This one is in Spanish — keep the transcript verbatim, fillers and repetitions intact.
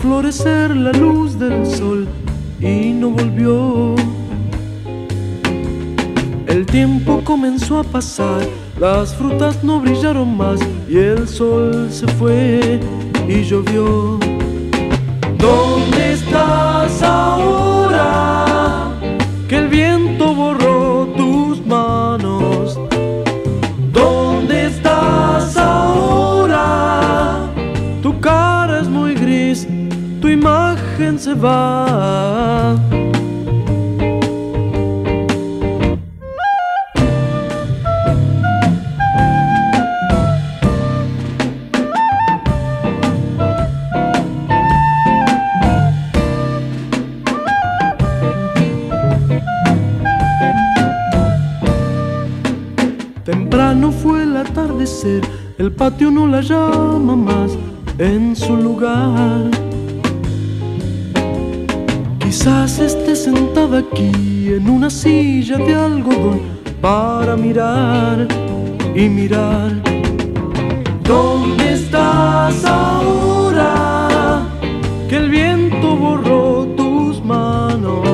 florecer la luz del sol y no volvió. El tiempo comenzó a pasar, las frutas no brillaron más y el sol se fue y llovió. ¿Dónde estás ahora? Que el viento borró tus manos. ¿Dónde estás ahora? Tu cara es muy gris, tu imagen se va. Temprano fue el atardecer, el patio no la llama más en su lugar. Quizás esté sentada aquí en una silla de algodón para mirar y mirar. ¿Dónde estás ahora? Que el viento borró tus manos.